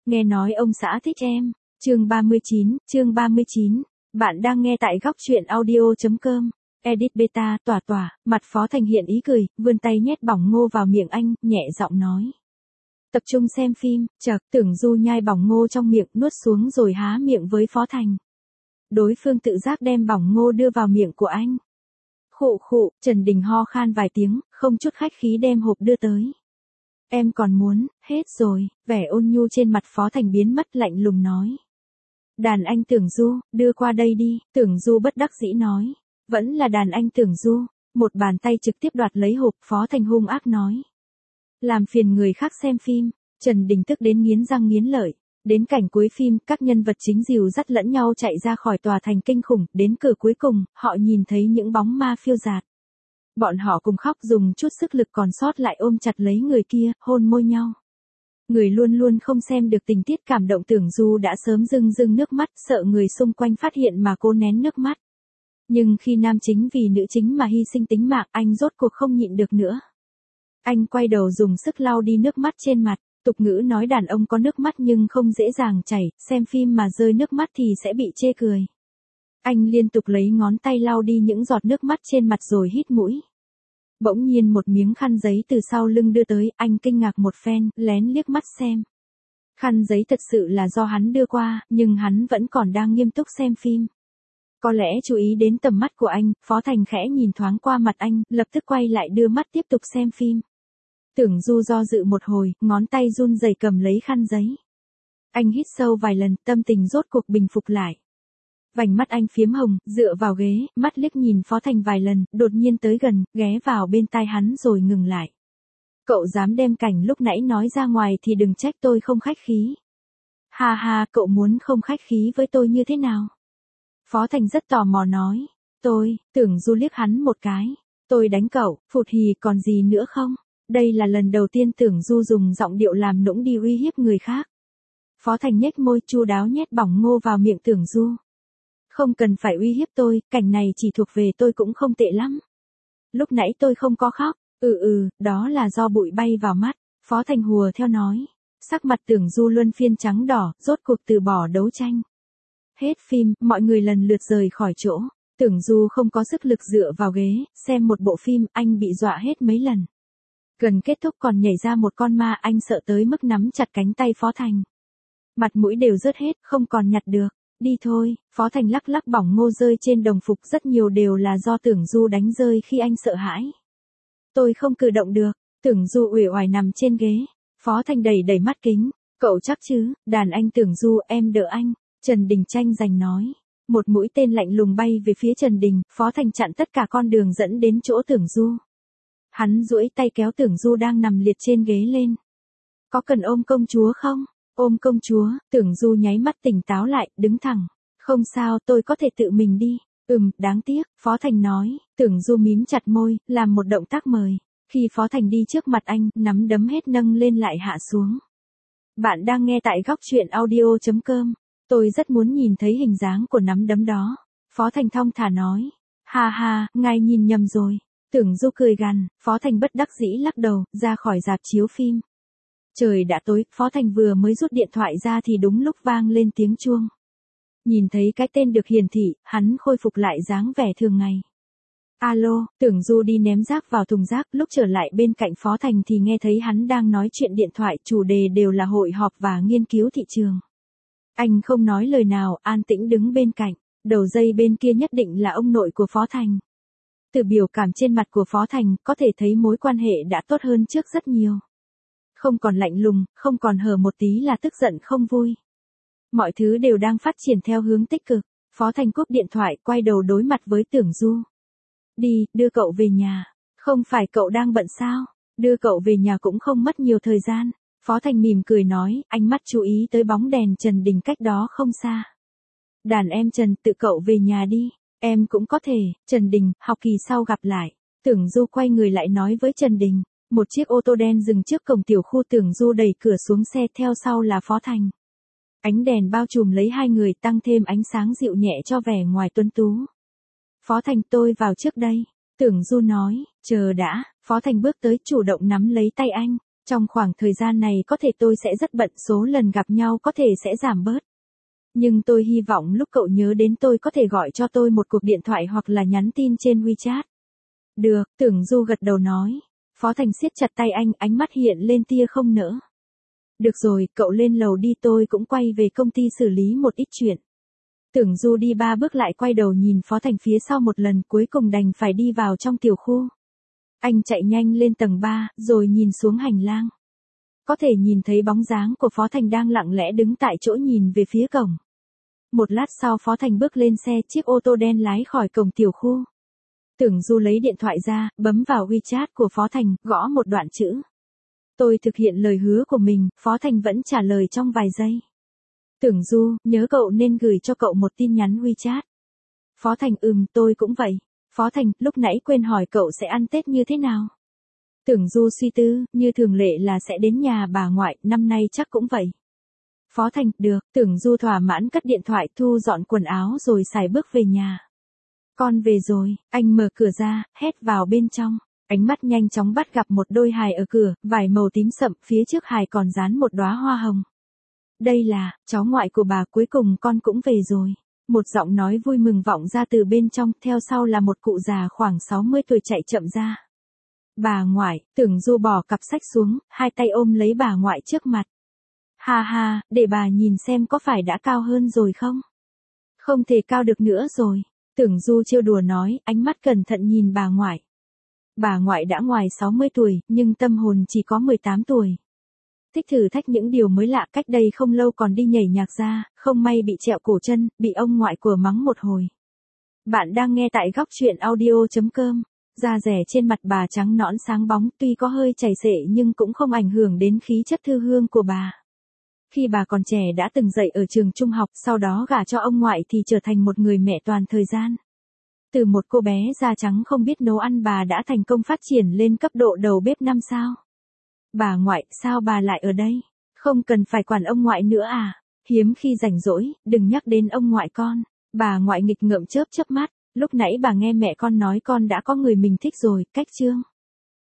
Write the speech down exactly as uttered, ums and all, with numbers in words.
nghe nói ông xã thích em. Chương ba mươi chín, chương ba mươi chín. Bạn đang nghe tại góc truyện audio chấm com. Edit beta, tỏa tỏa, mặt Phó Thành hiện ý cười, vươn tay nhét bỏng ngô vào miệng anh, nhẹ giọng nói. Tập trung xem phim, chợt, Tưởng Du nhai bỏng ngô trong miệng, nuốt xuống rồi há miệng với Phó Thành. Đối phương tự giác đem bỏng ngô đưa vào miệng của anh. Khụ khụ, Trần Đình ho khan vài tiếng, không chút khách khí đem hộp đưa tới. Em còn muốn, hết rồi, vẻ ôn nhu trên mặt Phó Thành biến mất, lạnh lùng nói. Đàn anh Tưởng Du, đưa qua đây đi, Tưởng Du bất đắc dĩ nói. Vẫn là đàn anh Tưởng Du, một bàn tay trực tiếp đoạt lấy hộp, Phó Thành hung ác nói. Làm phiền người khác xem phim, Trần Đình tức đến nghiến răng nghiến lợi. Đến cảnh cuối phim, các nhân vật chính dìu dắt lẫn nhau chạy ra khỏi tòa thành kinh khủng, đến cửa cuối cùng, họ nhìn thấy những bóng ma phiêu dạt. Bọn họ cùng khóc, dùng chút sức lực còn sót lại ôm chặt lấy người kia, hôn môi nhau. Người luôn luôn không xem được tình tiết cảm động Tưởng Du đã sớm rưng rưng nước mắt, sợ người xung quanh phát hiện mà cố nén nước mắt. Nhưng khi nam chính vì nữ chính mà hy sinh tính mạng, anh rốt cuộc không nhịn được nữa. Anh quay đầu dùng sức lau đi nước mắt trên mặt. Tục ngữ nói đàn ông có nước mắt nhưng không dễ dàng chảy, xem phim mà rơi nước mắt thì sẽ bị chê cười. Anh liên tục lấy ngón tay lau đi những giọt nước mắt trên mặt rồi hít mũi. Bỗng nhiên một miếng khăn giấy từ sau lưng đưa tới, anh kinh ngạc một phen, lén liếc mắt xem. Khăn giấy thật sự là do hắn đưa qua, nhưng hắn vẫn còn đang nghiêm túc xem phim. Có lẽ chú ý đến tầm mắt của anh, Phó Thành khẽ nhìn thoáng qua mặt anh, lập tức quay lại đưa mắt tiếp tục xem phim. Tưởng Du do dự một hồi, ngón tay run rẩy cầm lấy khăn giấy. Anh hít sâu vài lần, tâm tình rốt cuộc bình phục lại. Vành mắt anh phiếm hồng, dựa vào ghế, mắt liếc nhìn Phó Thành vài lần, đột nhiên tới gần, ghé vào bên tai hắn rồi ngừng lại. Cậu dám đem cảnh lúc nãy nói ra ngoài thì đừng trách tôi không khách khí. Ha ha, cậu muốn không khách khí với tôi như thế nào? Phó Thành rất tò mò nói. Tôi, Tưởng Du liếc hắn một cái. Tôi đánh cậu, phụt hì, còn gì nữa không? Đây là lần đầu tiên Tưởng Du dùng giọng điệu làm nũng đi uy hiếp người khác. Phó Thành nhếch môi, chu đáo nhét bỏng ngô vào miệng Tưởng Du. Không cần phải uy hiếp tôi, cảnh này chỉ thuộc về tôi cũng không tệ lắm. Lúc nãy tôi không có khóc, ừ ừ, đó là do bụi bay vào mắt, Phó Thành hùa theo nói. Sắc mặt Tưởng Du luân phiên trắng đỏ, rốt cuộc từ bỏ đấu tranh. Hết phim, mọi người lần lượt rời khỏi chỗ. Tưởng Du không có sức lực dựa vào ghế, xem một bộ phim, anh bị dọa hết mấy lần. Gần kết thúc còn nhảy ra một con ma, anh sợ tới mức nắm chặt cánh tay Phó Thành. Mặt mũi đều rớt hết, không còn nhặt được. Đi thôi, Phó Thành lắc lắc bỏng ngô rơi trên đồng phục, rất nhiều đều là do Tưởng Du đánh rơi khi anh sợ hãi. Tôi không cử động được, Tưởng Du uể oải nằm trên ghế. Phó Thành đẩy đẩy mắt kính. Cậu chắc chứ, đàn anh Tưởng Du, em đỡ anh. Trần Đình tranh giành nói. Một mũi tên lạnh lùng bay về phía Trần Đình, Phó Thành chặn tất cả con đường dẫn đến chỗ Tưởng Du. Hắn duỗi tay kéo Tưởng Du đang nằm liệt trên ghế lên. Có cần ôm công chúa không? Ôm công chúa, Tưởng Du nháy mắt tỉnh táo lại, đứng thẳng. Không sao, tôi có thể tự mình đi. Ừm, đáng tiếc, Phó Thành nói. Tưởng Du mím chặt môi, làm một động tác mời. Khi Phó Thành đi trước mặt anh, nắm đấm hết nâng lên lại hạ xuống. Bạn đang nghe tại góc truyện audio chấm com. Tôi rất muốn nhìn thấy hình dáng của nắm đấm đó. Phó Thành thong thả nói. Ha ha, ngài nhìn nhầm rồi. Tưởng Du cười gằn, Phó Thành bất đắc dĩ lắc đầu, ra khỏi rạp chiếu phim. Trời đã tối, Phó Thành vừa mới rút điện thoại ra thì đúng lúc vang lên tiếng chuông. Nhìn thấy cái tên được hiển thị, hắn khôi phục lại dáng vẻ thường ngày. Alo, Tưởng Du đi ném rác vào thùng rác, lúc trở lại bên cạnh Phó Thành thì nghe thấy hắn đang nói chuyện điện thoại, chủ đề đều là hội họp và nghiên cứu thị trường. Anh không nói lời nào, an tĩnh đứng bên cạnh, đầu dây bên kia nhất định là ông nội của Phó Thành. Từ biểu cảm trên mặt của Phó Thành, có thể thấy mối quan hệ đã tốt hơn trước rất nhiều. Không còn lạnh lùng, không còn hờ một tí là tức giận không vui. Mọi thứ đều đang phát triển theo hướng tích cực. Phó Thành cúp điện thoại, quay đầu đối mặt với Tưởng Du. Đi, đưa cậu về nhà. Không phải cậu đang bận sao? Đưa cậu về nhà cũng không mất nhiều thời gian. Phó Thành mỉm cười nói, ánh mắt chú ý tới bóng đèn Trần Đình cách đó không xa. Đàn em Trần, tự cậu về nhà đi. Em cũng có thể, Trần Đình, học kỳ sau gặp lại. Tưởng Du quay người lại nói với Trần Đình. Một chiếc ô tô đen dừng trước cổng tiểu khu, Tưởng Du đẩy cửa xuống xe, theo sau là Phó Thành. Ánh đèn bao trùm lấy hai người, tăng thêm ánh sáng dịu nhẹ cho vẻ ngoài tuấn tú. Phó Thành, tôi vào trước đây. Tưởng Du nói, chờ đã. Phó Thành bước tới, chủ động nắm lấy tay anh. Trong khoảng thời gian này có thể tôi sẽ rất bận, số lần gặp nhau có thể sẽ giảm bớt. Nhưng tôi hy vọng lúc cậu nhớ đến tôi có thể gọi cho tôi một cuộc điện thoại hoặc là nhắn tin trên WeChat. Được, Tưởng Du gật đầu nói. Phó Thành siết chặt tay anh, ánh mắt hiện lên tia không nỡ. Được rồi, cậu lên lầu đi, tôi cũng quay về công ty xử lý một ít chuyện. Tưởng Du đi ba bước lại quay đầu nhìn Phó Thành phía sau một lần, cuối cùng đành phải đi vào trong tiểu khu. Anh chạy nhanh lên tầng ba, rồi nhìn xuống hành lang. Có thể nhìn thấy bóng dáng của Phó Thành đang lặng lẽ đứng tại chỗ nhìn về phía cổng. Một lát sau Phó Thành bước lên xe, chiếc ô tô đen lái khỏi cổng tiểu khu. Tưởng Du lấy điện thoại ra, bấm vào WeChat của Phó Thành, gõ một đoạn chữ. Tôi thực hiện lời hứa của mình, Phó Thành vẫn trả lời trong vài giây. Tưởng Du, nhớ cậu nên gửi cho cậu một tin nhắn WeChat. Phó Thành ừm, tôi cũng vậy. Phó Thành, lúc nãy quên hỏi cậu sẽ ăn Tết như thế nào? Tưởng Du suy tư, như thường lệ là sẽ đến nhà bà ngoại, năm nay chắc cũng vậy. Phó Thành, được, Tưởng Du thỏa mãn cất điện thoại, thu dọn quần áo rồi xài bước về nhà. Con về rồi, anh mở cửa ra, hét vào bên trong. Ánh mắt nhanh chóng bắt gặp một đôi hài ở cửa, vải màu tím sậm, phía trước hài còn dán một đóa hoa hồng. Đây là, cháu ngoại của bà, cuối cùng con cũng về rồi. Một giọng nói vui mừng vọng ra từ bên trong, theo sau là một cụ già khoảng sáu mươi tuổi chạy chậm ra. Bà ngoại, Tưởng Du bỏ cặp sách xuống, hai tay ôm lấy bà ngoại trước mặt. Ha ha, để bà nhìn xem có phải đã cao hơn rồi không? Không thể cao được nữa rồi. Tưởng Du trêu đùa nói, ánh mắt cẩn thận nhìn bà ngoại. Bà ngoại đã ngoài sáu mươi tuổi, nhưng tâm hồn chỉ có mười tám tuổi. Thích thử thách những điều mới lạ, cách đây không lâu còn đi nhảy nhạc ra, không may bị trẹo cổ chân, bị ông ngoại của mắng một hồi. Bạn đang nghe tại góc truyện audio chấm com. Da rẻ trên mặt bà trắng nõn sáng bóng, tuy có hơi chảy xệ nhưng cũng không ảnh hưởng đến khí chất thư hương của bà. Khi bà còn trẻ đã từng dạy ở trường trung học, sau đó gả cho ông ngoại thì trở thành một người mẹ toàn thời gian. Từ một cô bé da trắng không biết nấu ăn, bà đã thành công phát triển lên cấp độ đầu bếp năm sao. Bà ngoại, sao bà lại ở đây? Không cần phải quản ông ngoại nữa à? Hiếm khi rảnh rỗi, đừng nhắc đến ông ngoại con. Bà ngoại nghịch ngợm chớp chớp mắt, lúc nãy bà nghe mẹ con nói con đã có người mình thích rồi, cách chương.